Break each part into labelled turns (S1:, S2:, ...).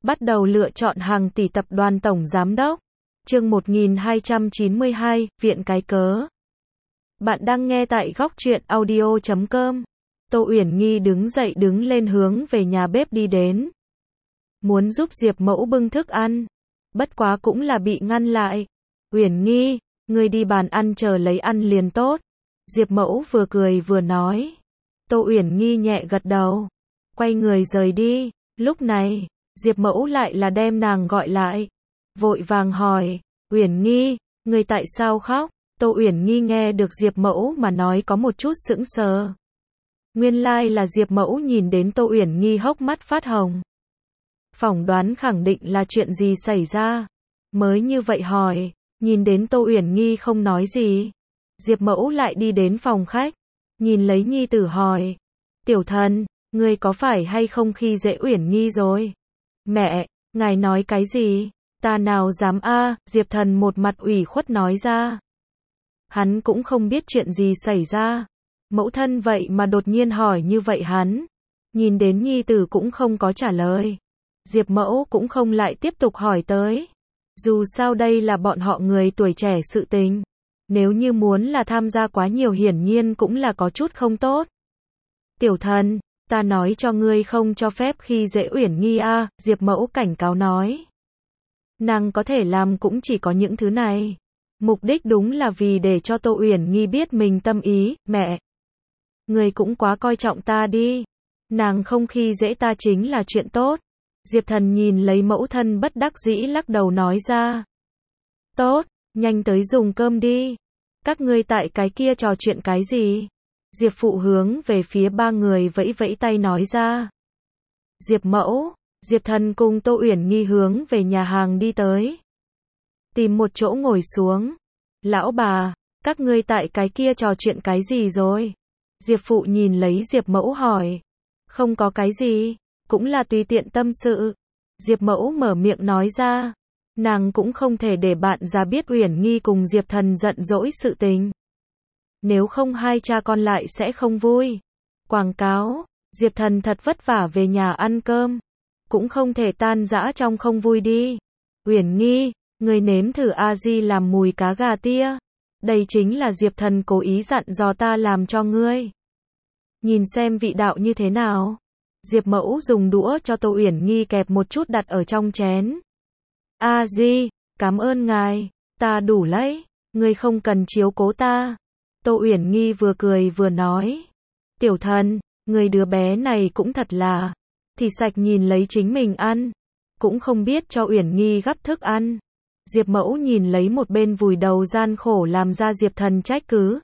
S1: Bắt đầu lựa chọn hàng tỷ tập đoàn tổng giám đốc. Chương 1292, Viện cái cớ. Bạn đang nghe tại góc truyện audio.com. Tô Uyển Nghi đứng lên hướng về nhà bếp đi đến. Muốn giúp Diệp Mẫu bưng thức ăn. Bất quá cũng là bị ngăn lại. Uyển Nghi, ngươi đi bàn ăn chờ lấy ăn liền tốt. Diệp Mẫu vừa cười vừa nói. Tô Uyển Nghi nhẹ gật đầu. Quay người rời đi. Lúc này, Diệp Mẫu lại là đem nàng gọi lại. Vội vàng hỏi, Uyển Nghi, ngươi tại sao khóc? Tô Uyển Nghi nghe được Diệp Mẫu mà nói có một chút sững sờ. Nguyên lai là Diệp Mẫu nhìn đến Tô Uyển Nghi hốc mắt phát hồng. Phỏng đoán khẳng định là chuyện gì xảy ra. Mới như vậy hỏi, nhìn đến Tô Uyển Nghi không nói gì. Diệp Mẫu lại đi đến phòng khách, nhìn lấy nhi tử hỏi, tiểu thần, ngươi có phải hay không khi dễ Uyển Nghi rồi? Mẹ, ngài nói cái gì? Ta nào dám a, Diệp Thần một mặt ủy khuất nói ra. Hắn cũng không biết chuyện gì xảy ra. Mẫu thân vậy mà đột nhiên hỏi như vậy hắn. Nhìn đến nhi tử cũng không có trả lời. Diệp Mẫu cũng không lại tiếp tục hỏi tới. Dù sao đây là bọn họ người tuổi trẻ sự tình. Nếu như muốn là tham gia quá nhiều hiển nhiên cũng là có chút không tốt. Tiểu Thần, ta nói cho ngươi không cho phép khi dễ Uyển Nghi a, Diệp Mẫu cảnh cáo nói. Nàng có thể làm cũng chỉ có những thứ này. Mục đích đúng là vì để cho Tô Uyển Nghi biết mình tâm ý, mẹ. Người cũng quá coi trọng ta đi. Nàng không khi dễ ta chính là chuyện tốt. Diệp Thần nhìn lấy mẫu thân bất đắc dĩ lắc đầu nói ra. Tốt, nhanh tới dùng cơm đi. Các ngươi tại cái kia trò chuyện cái gì? Diệp Phụ hướng về phía ba người vẫy vẫy tay nói ra. Diệp Mẫu, Diệp Thần cùng Tô Uyển Nghi hướng về nhà hàng đi tới. Tìm một chỗ ngồi xuống. Lão bà, các ngươi tại cái kia trò chuyện cái gì rồi? Diệp Phụ nhìn lấy Diệp Mẫu hỏi. Không có cái gì, cũng là tùy tiện tâm sự. Diệp Mẫu mở miệng nói ra. Nàng cũng không thể để bạn già biết Uyển Nghi cùng Diệp Thần giận dỗi sự tình. Nếu không hai cha con lại sẽ không vui. Quảng cáo, Diệp Thần thật vất vả về nhà ăn cơm. Cũng không thể tan rã trong không vui đi. Uyển Nghi, người nếm thử A-di làm mùi cá gà tia. Đây chính là Diệp Thần cố ý dặn dò ta làm cho ngươi. Nhìn xem vị đạo như thế nào. Diệp Mẫu dùng đũa cho Tô Uyển Nghi kẹp một chút đặt ở trong chén. A-di, cảm ơn ngài, ta đủ lấy, ngươi không cần chiếu cố ta. Tô Uyển Nghi vừa cười vừa nói. Tiểu Thần, người đứa bé này cũng thật là. Thì sạch nhìn lấy chính mình ăn. Cũng không biết cho Uyển Nghi gắp thức ăn. Diệp Mẫu nhìn lấy một bên vùi đầu gian khổ làm ra Diệp Thần trách cứ.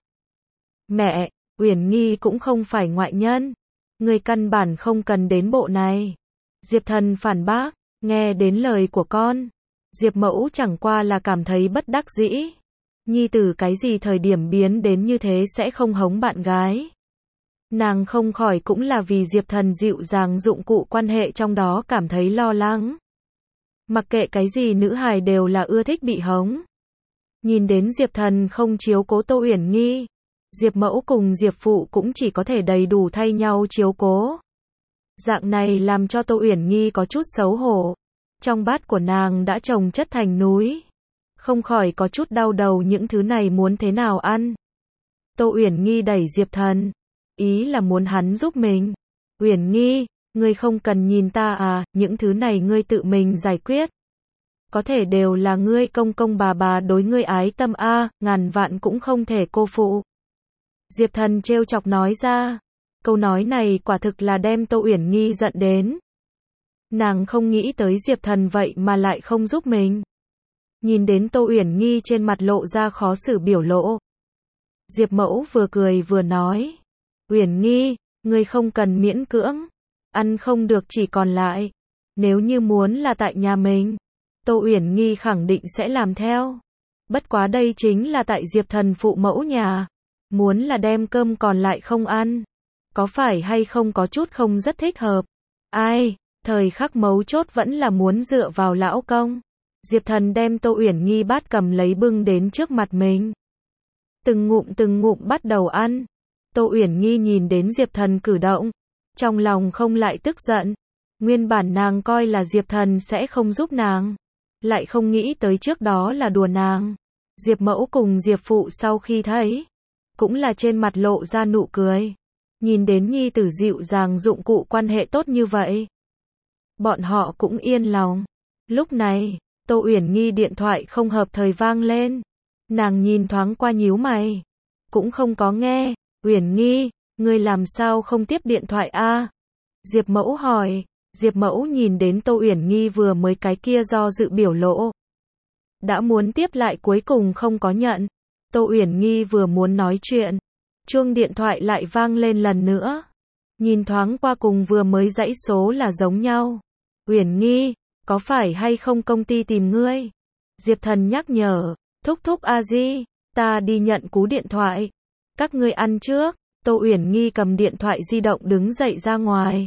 S1: Mẹ, Uyển Nghi cũng không phải ngoại nhân. Người căn bản không cần đến bộ này. Diệp Thần phản bác, nghe đến lời của con. Diệp Mẫu chẳng qua là cảm thấy bất đắc dĩ. Nhi tử cái gì thời điểm biến đến như thế sẽ không hống bạn gái. Nàng không khỏi cũng là vì Diệp Thần dịu dàng dụng cụ quan hệ trong đó cảm thấy lo lắng. Mặc kệ cái gì nữ hài đều là ưa thích bị hống. Nhìn đến Diệp Thần không chiếu cố Tô Uyển Nghi. Diệp Mẫu cùng Diệp Phụ cũng chỉ có thể đầy đủ thay nhau chiếu cố. Dạng này làm cho Tô Uyển Nghi có chút xấu hổ. Trong bát của nàng đã chồng chất thành núi. Không khỏi có chút đau đầu những thứ này muốn thế nào ăn. Tô Uyển Nghi đẩy Diệp Thần. Ý là muốn hắn giúp mình. Uyển Nghi, ngươi không cần nhìn ta à, những thứ này ngươi tự mình giải quyết. Có thể đều là ngươi công công bà đối ngươi ái tâm a, ngàn vạn cũng không thể cô phụ. Diệp Thần trêu chọc nói ra. Câu nói này quả thực là đem Tô Uyển Nghi giận đến. Nàng không nghĩ tới Diệp Thần vậy mà lại không giúp mình. Nhìn đến Tô Uyển Nghi trên mặt lộ ra khó xử biểu lộ. Diệp Mẫu vừa cười vừa nói. Uyển Nghi, ngươi không cần miễn cưỡng. Ăn không được chỉ còn lại. Nếu như muốn là tại nhà mình, Tô Uyển Nghi khẳng định sẽ làm theo. Bất quá đây chính là tại Diệp Thần phụ mẫu nhà. Muốn là đem cơm còn lại không ăn. Có phải hay không có chút không rất thích hợp. Ai, thời khắc mấu chốt vẫn là muốn dựa vào lão công. Diệp Thần đem Tô Uyển Nghi bát cầm lấy bưng đến trước mặt mình. Từng ngụm bắt đầu ăn. Tô Uyển Nghi nhìn đến Diệp Thần cử động. Trong lòng không lại tức giận. Nguyên bản nàng coi là Diệp Thần sẽ không giúp nàng, lại không nghĩ tới trước đó là đùa nàng. Diệp Mẫu cùng Diệp Phụ sau khi thấy, cũng là trên mặt lộ ra nụ cười. Nhìn đến nhi tử dịu dàng dụng cụ quan hệ tốt như vậy, bọn họ cũng yên lòng. Lúc này, Tô Uyển Nhi điện thoại không hợp thời vang lên. Nàng nhìn thoáng qua nhíu mày, cũng không có nghe. Uyển Nhi, ngươi làm sao không tiếp điện thoại a? Diệp Mẫu hỏi. Diệp Mẫu nhìn đến Tô Uyển Nhi vừa mới cái kia do dự biểu lộ, đã muốn tiếp lại cuối cùng không có nhận. Tô Uyển Nhi vừa muốn nói chuyện, chuông điện thoại lại vang lên lần nữa. Nhìn thoáng qua cùng vừa mới dãy số là giống nhau. Uyển Nhi, có phải hay không công ty tìm ngươi? Diệp Thần nhắc nhở. Thúc thúc a di, ta đi nhận cú điện thoại. Các ngươi ăn trước. Tô Uyển Nhi cầm điện thoại di động đứng dậy ra ngoài.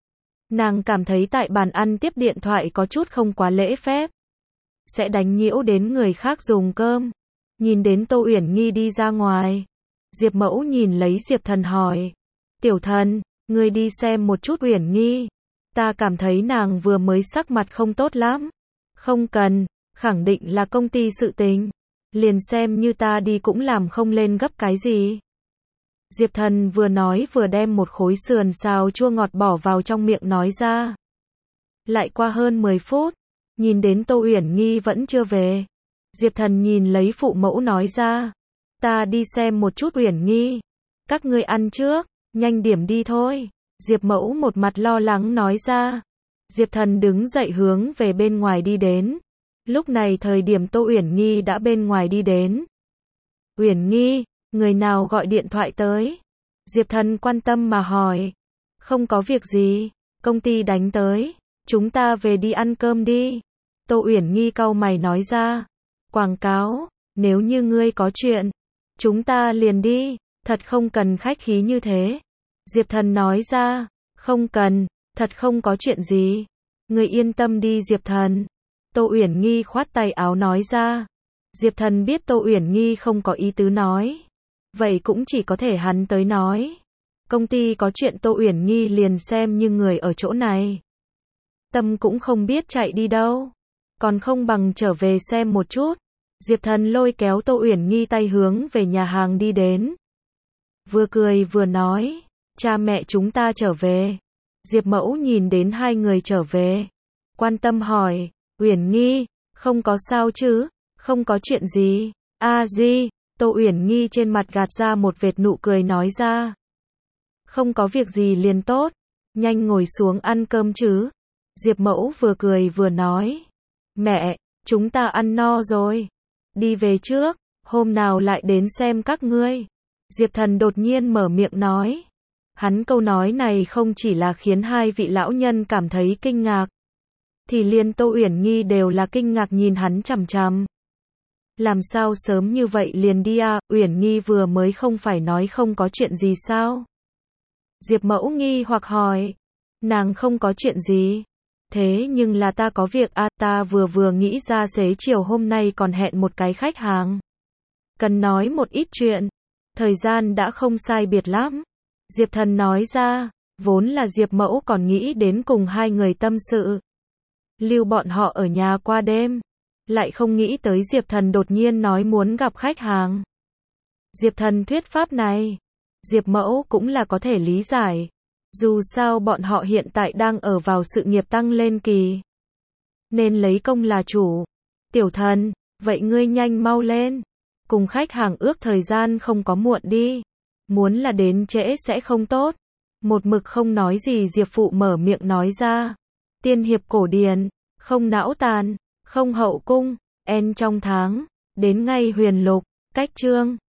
S1: Nàng cảm thấy tại bàn ăn tiếp điện thoại có chút không quá lễ phép, sẽ đánh nhiễu đến người khác dùng cơm. Nhìn đến Tô Uyển Nhi đi ra ngoài, Diệp Mẫu nhìn lấy Diệp Thần hỏi. Tiểu Thần, ngươi đi xem một chút Uyển Nhi. Ta cảm thấy nàng vừa mới sắc mặt không tốt lắm. Không cần, khẳng định là công ty sự tình. Liền xem như ta đi cũng làm không lên gấp cái gì. Diệp Thần vừa nói vừa đem một khối sườn xào chua ngọt bỏ vào trong miệng nói ra. Lại qua hơn 10 phút, nhìn đến Tô Uyển Nhi vẫn chưa về. Diệp Thần nhìn lấy phụ mẫu nói ra. Ta đi xem một chút Uyển Nhi. Các ngươi ăn trước, nhanh điểm đi thôi. Diệp Mẫu một mặt lo lắng nói ra. Diệp Thần đứng dậy hướng về bên ngoài đi đến. Lúc này thời điểm Tô Uyển Nhi đã bên ngoài đi đến. Uyển Nhi, người nào gọi điện thoại tới? Diệp Thần quan tâm mà hỏi. Không có việc gì, công ty đánh tới. Chúng ta về đi ăn cơm đi. Tô Uyển Nhi cau mày nói ra. Quảng cáo, nếu như ngươi có chuyện, chúng ta liền đi, thật không cần khách khí như thế. Diệp Thần nói ra. Không cần, thật không có chuyện gì. Ngươi yên tâm đi Diệp Thần. Tô Uyển Nhi khoát tay áo nói ra. Diệp Thần biết Tô Uyển Nhi không có ý tứ nói, vậy cũng chỉ có thể hắn tới nói. Công ty có chuyện Tô Uyển Nhi liền xem như người ở chỗ này. Tâm cũng không biết chạy đi đâu, còn không bằng trở về xem một chút. Diệp Thần lôi kéo Tô Uyển Nhi tay hướng về nhà hàng đi đến. Vừa cười vừa nói, cha mẹ chúng ta trở về. Diệp Mẫu nhìn đến hai người trở về, quan tâm hỏi, Uyển Nhi, không có sao chứ? Không có chuyện gì. A di, Tô Uyển Nhi trên mặt gạt ra một vệt nụ cười nói ra. Không có việc gì liền tốt, nhanh ngồi xuống ăn cơm chứ. Diệp Mẫu vừa cười vừa nói. Mẹ, chúng ta ăn no rồi. Đi về trước, hôm nào lại đến xem các ngươi. Diệp Thần đột nhiên mở miệng nói. Hắn câu nói này không chỉ là khiến hai vị lão nhân cảm thấy kinh ngạc, thì liền Tô Uyển Nhi đều là kinh ngạc nhìn hắn chằm chằm. Làm sao sớm như vậy liền đi à? Uyển Nhi vừa mới không phải nói không có chuyện gì sao? Diệp Mẫu nghi hoặc hỏi. Nàng không có chuyện gì. Thế nhưng là ta có việc à, ta vừa nghĩ ra xế chiều hôm nay còn hẹn một cái khách hàng. Cần nói một ít chuyện. Thời gian đã không sai biệt lắm. Diệp Thần nói ra, vốn là Diệp Mẫu còn nghĩ đến cùng hai người tâm sự, lưu bọn họ ở nhà qua đêm. Lại không nghĩ tới Diệp Thần đột nhiên nói muốn gặp khách hàng. Diệp Thần thuyết pháp này, Diệp Mẫu cũng là có thể lý giải. Dù sao bọn họ hiện tại đang ở vào sự nghiệp tăng lên kỳ, nên lấy công là chủ. Tiểu Thần, vậy ngươi nhanh mau lên. Cùng khách hàng ước thời gian không có muộn đi. Muốn là đến trễ sẽ không tốt. Một mực không nói gì Diệp Phụ mở miệng nói ra. Tiên hiệp cổ điển, không não tàn, không hậu cung, en trong tháng, đến ngay huyền lục, cách chương.